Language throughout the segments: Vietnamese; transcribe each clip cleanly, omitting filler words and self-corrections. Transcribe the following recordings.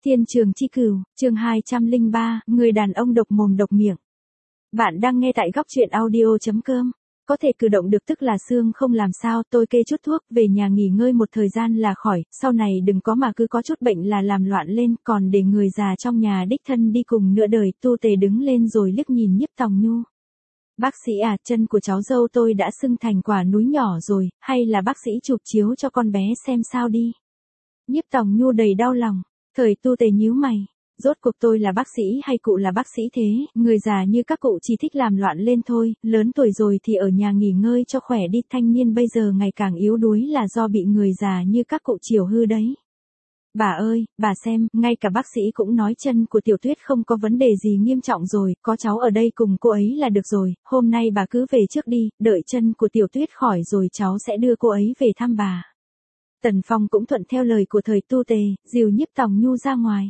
Thiên Trường Chi Cửu, chương 203, người đàn ông độc mồm độc miệng. Bạn đang nghe tại góc truyện audio.com. Có thể cử động được tức là xương không làm sao, tôi kê chút thuốc, về nhà nghỉ ngơi một thời gian là khỏi, sau này đừng có mà cứ có chút bệnh là làm loạn lên, còn để người già trong nhà đích thân đi cùng nửa đời. Tu Tề đứng lên rồi liếc nhìn Nhiếp Tòng Nhu. Bác sĩ à, chân của cháu dâu tôi đã sưng thành quả núi nhỏ rồi, hay là bác sĩ chụp chiếu cho con bé xem sao đi. Nhiếp Tòng Nhu đầy đau lòng. Thời Tu Tề nhíu mày, rốt cuộc tôi là bác sĩ hay cụ là bác sĩ thế, người già như các cụ chỉ thích làm loạn lên thôi, lớn tuổi rồi thì ở nhà nghỉ ngơi cho khỏe đi, thanh niên bây giờ ngày càng yếu đuối là do bị người già như các cụ chiều hư đấy. Bà ơi, bà xem, ngay cả bác sĩ cũng nói chân của Tiểu Tuyết không có vấn đề gì nghiêm trọng rồi, có cháu ở đây cùng cô ấy là được rồi, hôm nay bà cứ về trước đi, đợi chân của Tiểu Tuyết khỏi rồi cháu sẽ đưa cô ấy về thăm bà. Tần Phong cũng thuận theo lời của thời Tu Tề, dìu Nhiếp Tòng Nhu ra ngoài.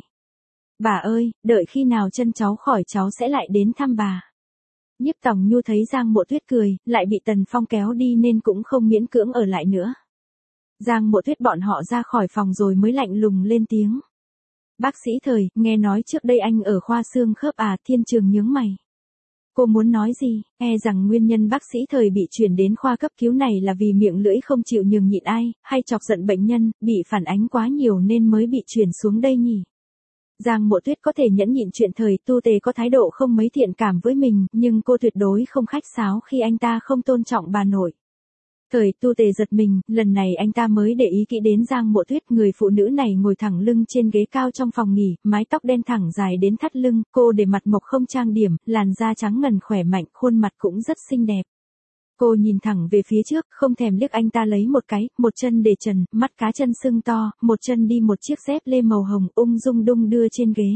Bà ơi, đợi khi nào chân cháu khỏi cháu sẽ lại đến thăm bà. Nhiếp Tòng Nhu thấy Giang Mộ Tuyết cười, lại bị Tần Phong kéo đi nên cũng không miễn cưỡng ở lại nữa. Giang Mộ Tuyết bọn họ ra khỏi phòng rồi mới lạnh lùng lên tiếng. Bác sĩ Thời, nghe nói trước đây anh ở khoa xương khớp à? Thiên Trường nhướng mày. Cô muốn nói gì? Rằng nguyên nhân bác sĩ Thời bị chuyển đến khoa cấp cứu này là vì miệng lưỡi không chịu nhường nhịn ai, hay chọc giận bệnh nhân, bị phản ánh quá nhiều nên mới bị chuyển xuống đây nhỉ? Giang Mộ Tuyết có thể nhẫn nhịn chuyện Thời Tu Tề có thái độ không mấy thiện cảm với mình, nhưng cô tuyệt đối không khách sáo khi anh ta không tôn trọng bà nội. Thời Tu Tề giật mình, lần này anh ta mới để ý kỹ đến Giang Mộ Tuyết, người phụ nữ này ngồi thẳng lưng trên ghế cao trong phòng nghỉ, mái tóc đen thẳng dài đến thắt lưng, cô để mặt mộc không trang điểm, làn da trắng ngần khỏe mạnh, khuôn mặt cũng rất xinh đẹp. Cô nhìn thẳng về phía trước, không thèm liếc anh ta lấy một cái, một chân để trần, mắt cá chân sưng to, một chân đi một chiếc dép lê màu hồng, ung dung đung đưa trên ghế.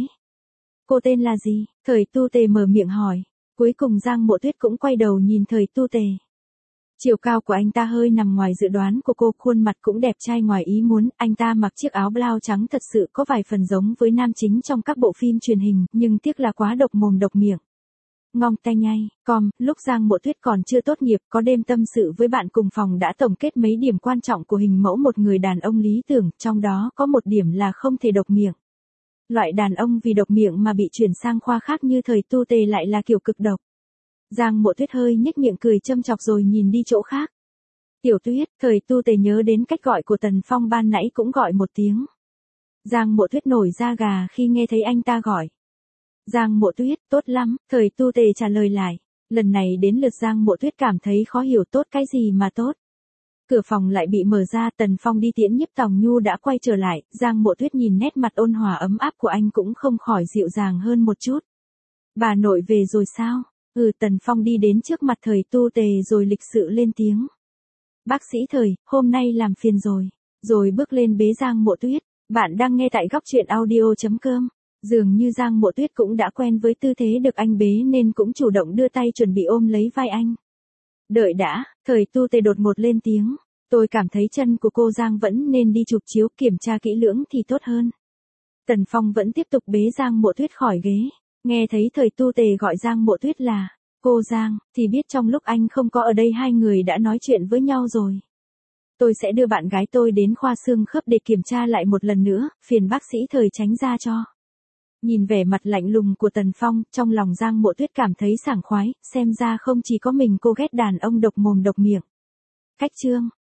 Cô tên là gì? Thời Tu Tề mở miệng hỏi. Cuối cùng Giang Mộ Tuyết cũng quay đầu nhìn Thời Tu Tề. Chiều cao của anh ta hơi nằm ngoài dự đoán của cô, khuôn mặt cũng đẹp trai ngoài ý muốn, anh ta mặc chiếc áo blau trắng thật sự có vài phần giống với nam chính trong các bộ phim truyền hình, nhưng tiếc là quá độc mồm độc miệng. Ngong tay nhai, lúc Giang Mộ Tuyết còn chưa tốt nghiệp, có đêm tâm sự với bạn cùng phòng đã tổng kết mấy điểm quan trọng của hình mẫu một người đàn ông lý tưởng, trong đó có một điểm là không thể độc miệng. Loại đàn ông vì độc miệng mà bị chuyển sang khoa khác như Thời Tu Tề lại là kiểu cực độc. Giang Mộ Tuyết hơi nhếch miệng cười châm chọc rồi nhìn đi chỗ khác. Tiểu Tuyết, Thời Tu Tề nhớ đến cách gọi của Tần Phong ban nãy cũng gọi một tiếng. Giang Mộ Tuyết nổi da gà khi nghe thấy anh ta gọi. Giang Mộ Tuyết, tốt lắm, Thời Tu Tề trả lời lại. Lần này đến lượt Giang Mộ Tuyết cảm thấy khó hiểu, tốt cái gì mà tốt. Cửa phòng lại bị mở ra, Tần Phong đi tiễn Nhiếp Tòng Nhu đã quay trở lại, Giang Mộ Tuyết nhìn nét mặt ôn hòa ấm áp của anh cũng không khỏi dịu dàng hơn một chút. Bà nội về rồi sao? Tần Phong đi đến trước mặt Thời Tu Tề rồi lịch sự lên tiếng. Bác sĩ Thời, hôm nay làm phiền rồi bước lên bế Giang Mộ Tuyết. Bạn đang nghe tại góc truyện audio.com. Dường như Giang Mộ Tuyết cũng đã quen với tư thế được anh bế nên cũng chủ động đưa tay chuẩn bị ôm lấy vai anh. Đợi đã, Thời Tu Tề đột ngột lên tiếng. Tôi cảm thấy chân của cô Giang vẫn nên đi chụp chiếu kiểm tra kỹ lưỡng thì tốt hơn. Tần Phong vẫn tiếp tục bế Giang Mộ Tuyết khỏi ghế. Nghe thấy Thời Tu Tề gọi Giang Mộ Tuyết là cô Giang, thì biết trong lúc anh không có ở đây hai người đã nói chuyện với nhau rồi. Tôi sẽ đưa bạn gái tôi đến khoa xương khớp để kiểm tra lại một lần nữa, phiền bác sĩ Thời tránh ra cho. Nhìn vẻ mặt lạnh lùng của Tần Phong, trong lòng Giang Mộ Tuyết cảm thấy sảng khoái, xem ra không chỉ có mình cô ghét đàn ông độc mồm độc miệng. Cách chương